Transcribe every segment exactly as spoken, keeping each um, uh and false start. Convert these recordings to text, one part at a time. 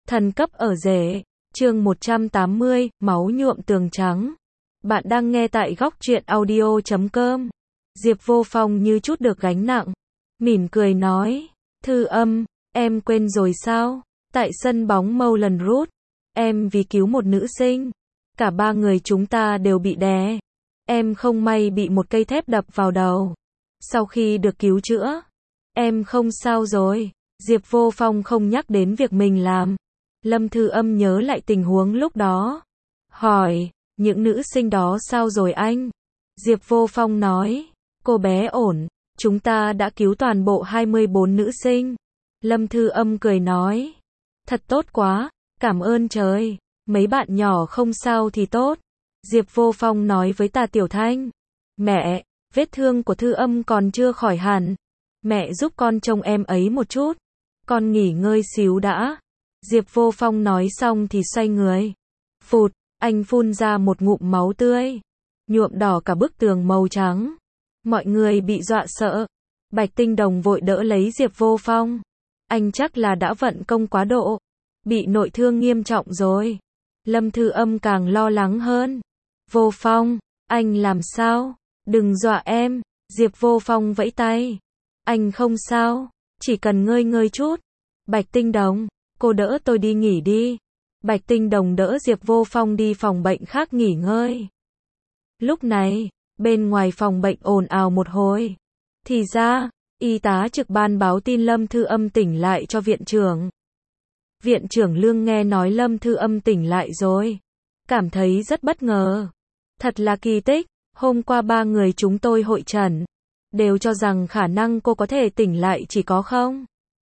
Thần cấp ở rể, chương một trăm tám mươi, máu nhuộm tường trắng. Bạn đang nghe tại góc truyện audio chấm com. Diệp Vô Phong như chút được gánh nặng, mỉm cười nói, Thư Âm, em quên rồi sao? Tại sân bóng Moulin Rouge, em vì cứu một nữ sinh, cả ba người chúng ta đều bị đè. Em không may bị một cây thép đập vào đầu. Sau khi được cứu chữa, em không sao rồi. Diệp Vô Phong không nhắc đến việc mình làm. Lâm Thư Âm nhớ lại tình huống lúc đó, hỏi, những nữ sinh đó sao rồi anh? Diệp Vô Phong nói, cô bé ổn, chúng ta đã cứu toàn bộ hai mươi bốn nữ sinh. Lâm Thư Âm cười nói, thật tốt quá, cảm ơn trời, mấy bạn nhỏ không sao thì tốt. Diệp Vô Phong nói với Tà Tiểu Thanh, mẹ, vết thương của Thư Âm còn chưa khỏi hẳn, mẹ giúp con trông em ấy một chút, con nghỉ ngơi xíu đã. Diệp Vô Phong nói xong thì xoay người. Phụt, anh phun ra một ngụm máu tươi, nhuộm đỏ cả bức tường màu trắng. Mọi người bị dọa sợ. Bạch Tinh Đồng vội đỡ lấy Diệp Vô Phong. Anh chắc là đã vận công quá độ, bị nội thương nghiêm trọng rồi. Lâm Thư Âm càng lo lắng hơn. Vô Phong, anh làm sao? Đừng dọa em. Diệp Vô Phong vẫy tay. Anh không sao, chỉ cần ngơi ngơi chút. Bạch Tinh Đồng, cô đỡ tôi đi nghỉ đi. Bạch Tinh Đồng đỡ Diệp Vô Phong đi phòng bệnh khác nghỉ ngơi. Lúc này, bên ngoài phòng bệnh ồn ào một hồi. Thì ra, y tá trực ban báo tin Lâm Thư Âm tỉnh lại cho viện trưởng. Viện trưởng Lương nghe nói Lâm Thư Âm tỉnh lại rồi, cảm thấy rất bất ngờ. Thật là kỳ tích, hôm qua ba người chúng tôi hội chẩn, đều cho rằng khả năng cô có thể tỉnh lại chỉ có không.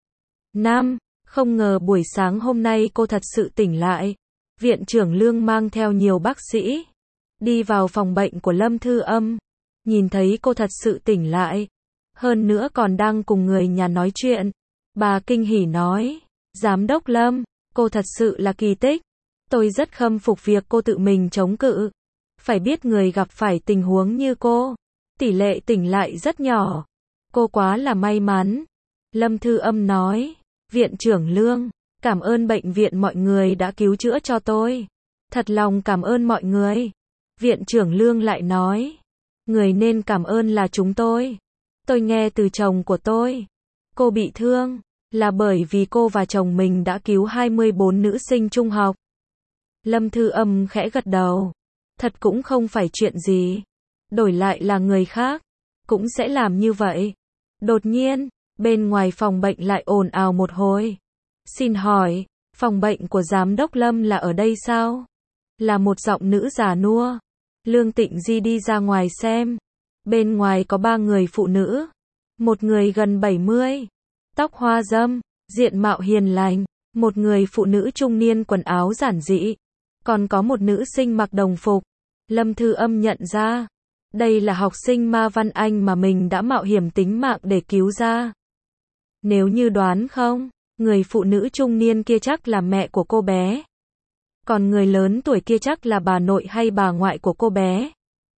Năm, không ngờ buổi sáng hôm nay cô thật sự tỉnh lại. Viện trưởng Lương mang theo nhiều bác sĩ, đi vào phòng bệnh của Lâm Thư Âm, nhìn thấy cô thật sự tỉnh lại, hơn nữa còn đang cùng người nhà nói chuyện. Bà kinh hỉ nói, Giám đốc Lâm, cô thật sự là kỳ tích. Tôi rất khâm phục việc cô tự mình chống cự. Phải biết người gặp phải tình huống như cô, tỷ lệ tỉnh lại rất nhỏ. Cô quá là may mắn. Lâm Thư Âm nói, Viện trưởng Lương, cảm ơn bệnh viện mọi người đã cứu chữa cho tôi. Thật lòng cảm ơn mọi người. Viện trưởng Lương lại nói, người nên cảm ơn là chúng tôi. Tôi nghe từ chồng của tôi, cô bị thương là bởi vì cô và chồng mình đã cứu hai mươi bốn nữ sinh trung học. Lâm Thư Âm khẽ gật đầu. Thật cũng không phải chuyện gì. Đổi lại là người khác, cũng sẽ làm như vậy. Đột nhiên, bên ngoài phòng bệnh lại ồn ào một hồi. Xin hỏi, phòng bệnh của Giám đốc Lâm là ở đây sao? Là một giọng nữ già nua. Lương Tịnh Di đi ra ngoài xem. Bên ngoài có ba người phụ nữ. Một người gần bảy mươi, tóc hoa râm, diện mạo hiền lành. Một người phụ nữ trung niên quần áo giản dị. Còn có một nữ sinh mặc đồng phục. Lâm Thư Âm nhận ra, đây là học sinh Ma Văn Anh mà mình đã mạo hiểm tính mạng để cứu ra. Nếu như đoán không, người phụ nữ trung niên kia chắc là mẹ của cô bé. Còn người lớn tuổi kia chắc là bà nội hay bà ngoại của cô bé.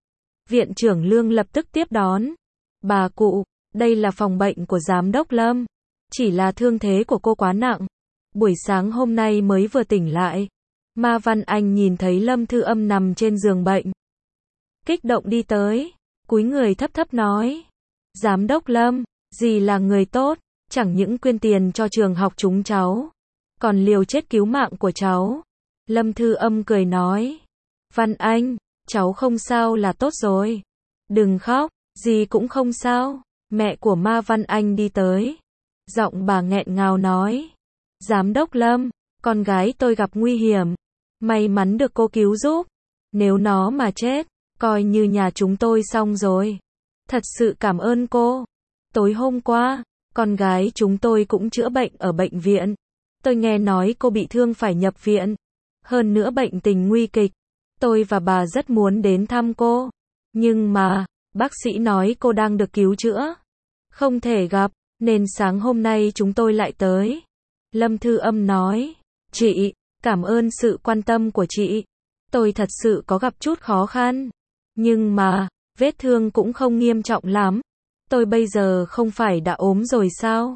Viện trưởng Lương lập tức tiếp đón. Bà cụ, đây là phòng bệnh của Giám đốc Lâm. Chỉ là thương thế của cô quá nặng. Buổi sáng hôm nay mới vừa tỉnh lại. Ma Văn Anh nhìn thấy Lâm Thư Âm nằm trên giường bệnh, kích động đi tới, cúi người thấp thấp nói, Giám đốc Lâm, dì là người tốt, chẳng những quyên tiền cho trường học chúng cháu, còn liều chết cứu mạng của cháu. Lâm Thư Âm cười nói, Văn Anh, cháu không sao là tốt rồi, đừng khóc, dì cũng không sao. Mẹ của Ma Văn Anh đi tới, giọng bà nghẹn ngào nói, Giám đốc Lâm, con gái tôi gặp nguy hiểm, may mắn được cô cứu giúp, nếu nó mà chết, coi như nhà chúng tôi xong rồi. Thật sự cảm ơn cô. Tối hôm qua, con gái chúng tôi cũng chữa bệnh ở bệnh viện. Tôi nghe nói cô bị thương phải nhập viện, hơn nữa bệnh tình nguy kịch. Tôi và bà rất muốn đến thăm cô, nhưng mà, bác sĩ nói cô đang được cứu chữa, không thể gặp, nên sáng hôm nay chúng tôi lại tới. Lâm Thư Âm nói, chị, cảm ơn sự quan tâm của chị. Tôi thật sự có gặp chút khó khăn, nhưng mà, vết thương cũng không nghiêm trọng lắm. Tôi bây giờ không phải đã ốm rồi sao?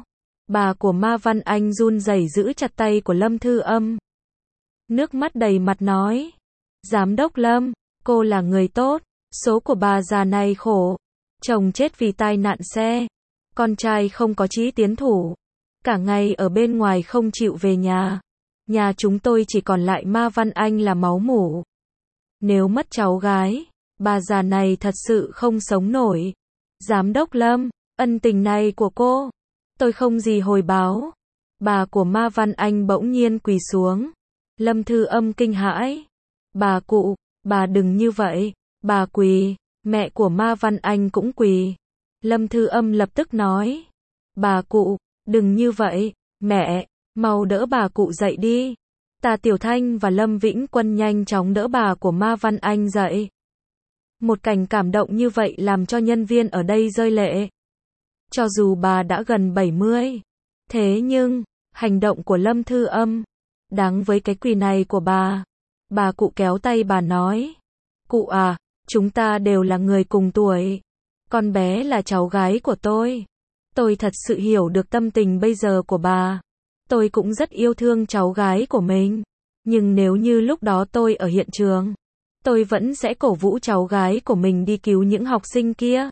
Bà của Ma Văn Anh run rẩy giữ chặt tay của Lâm Thư Âm. Nước mắt đầy mặt nói. Giám đốc Lâm, cô là người tốt. Số của bà già này khổ. Chồng chết vì tai nạn xe. Con trai không có chí tiến thủ. Cả ngày ở bên ngoài không chịu về nhà. Nhà chúng tôi chỉ còn lại Ma Văn Anh là máu mủ. Nếu mất cháu gái, bà già này thật sự không sống nổi. Giám đốc Lâm, ân tình này của cô, tôi không gì hồi báo. Bà của Ma Văn Anh bỗng nhiên quỳ xuống. Lâm Thư Âm kinh hãi. Bà cụ, bà đừng như vậy. Bà quỳ. Mẹ của Ma Văn Anh cũng quỳ. Lâm Thư Âm lập tức nói. Bà cụ, đừng như vậy. Mẹ, mau đỡ bà cụ dậy đi. Tà Tiểu Thanh và Lâm Vĩnh Quân nhanh chóng đỡ bà của Ma Văn Anh dậy. Một cảnh cảm động như vậy làm cho nhân viên ở đây rơi lệ. Cho dù bà đã gần bảy mươi. Thế nhưng, hành động của Lâm Thư Âm, đáng với cái quỳ này của bà. Bà cụ kéo tay bà nói. Cụ à, chúng ta đều là người cùng tuổi. Con bé là cháu gái của tôi. Tôi thật sự hiểu được tâm tình bây giờ của bà. Tôi cũng rất yêu thương cháu gái của mình. Nhưng nếu như lúc đó tôi ở hiện trường, tôi vẫn sẽ cổ vũ cháu gái của mình đi cứu những học sinh kia.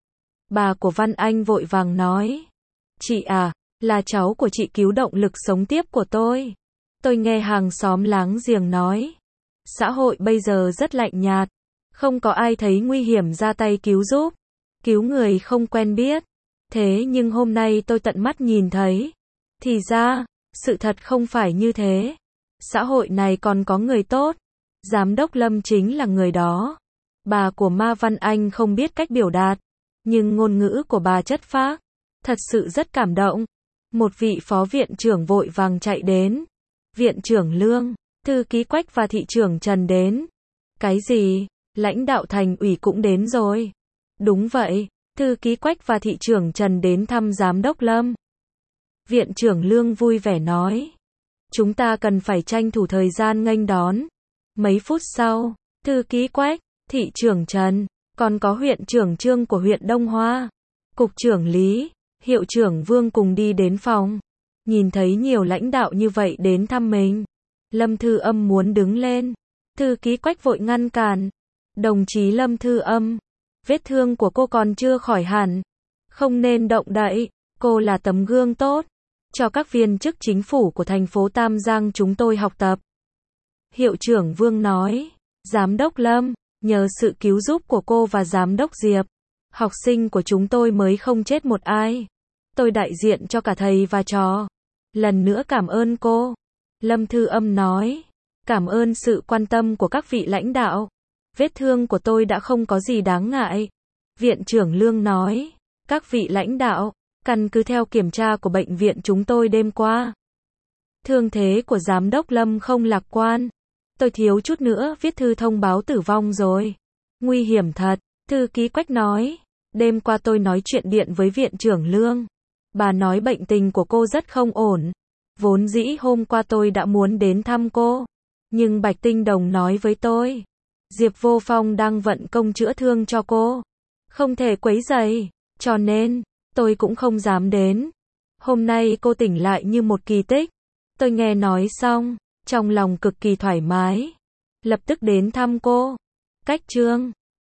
Bà của Văn Anh vội vàng nói. Chị à, là cháu của chị cứu động lực sống tiếp của tôi. Tôi nghe hàng xóm láng giềng nói. Xã hội bây giờ rất lạnh nhạt. Không có ai thấy nguy hiểm ra tay cứu giúp. Cứu người không quen biết. Thế nhưng hôm nay tôi tận mắt nhìn thấy. Thì ra, sự thật không phải như thế. Xã hội này còn có người tốt. Giám đốc Lâm chính là người đó. Bà của Ma Văn Anh không biết cách biểu đạt. Nhưng ngôn ngữ của bà chất phác. Thật sự rất cảm động. Một vị phó viện trưởng vội vàng chạy đến. Viện trưởng Lương, thư ký Quách và thị trưởng Trần đến. Cái gì? Lãnh đạo thành ủy cũng đến rồi. Đúng vậy, thư ký Quách và thị trưởng Trần đến thăm giám đốc Lâm. Viện trưởng Lương vui vẻ nói. Chúng ta cần phải tranh thủ thời gian nghênh đón. Mấy phút sau, thư ký Quách, thị trưởng Trần, còn có huyện trưởng Trương của huyện Đông Hoa, cục trưởng Lý, hiệu trưởng Vương cùng đi đến phòng. Nhìn thấy nhiều lãnh đạo như vậy đến thăm mình. Lâm Thư Âm muốn đứng lên. Thư ký Quách vội ngăn cản. Đồng chí Lâm Thư Âm, vết thương của cô còn chưa khỏi hẳn. Không nên động đậy. Cô là tấm gương tốt cho các viên chức chính phủ của thành phố Tam Giang chúng tôi học tập. Hiệu trưởng Vương nói. Giám đốc Lâm, nhờ sự cứu giúp của cô và giám đốc Diệp, học sinh của chúng tôi mới không chết một ai. Tôi đại diện cho cả thầy và trò. Lần nữa cảm ơn cô. Lâm Thư Âm nói. Cảm ơn sự quan tâm của các vị lãnh đạo. Vết thương của tôi đã không có gì đáng ngại. Viện trưởng Lương nói. Các vị lãnh đạo, căn cứ theo kiểm tra của bệnh viện chúng tôi đêm qua, thương thế của giám đốc Lâm không lạc quan. Tôi thiếu chút nữa viết thư thông báo tử vong rồi. Nguy hiểm thật, thư ký Quách nói. Đêm qua tôi nói chuyện điện với viện trưởng Lương. Bà nói bệnh tình của cô rất không ổn. Vốn dĩ hôm qua tôi đã muốn đến thăm cô. Nhưng Bạch Tinh Đồng nói với tôi. Diệp Vô Phong đang vận công chữa thương cho cô. Không thể quấy rầy. Cho nên, tôi cũng không dám đến. Hôm nay cô tỉnh lại như một kỳ tích. Tôi nghe nói xong, trong lòng cực kỳ thoải mái. Lập tức đến thăm cô. Cách Trương.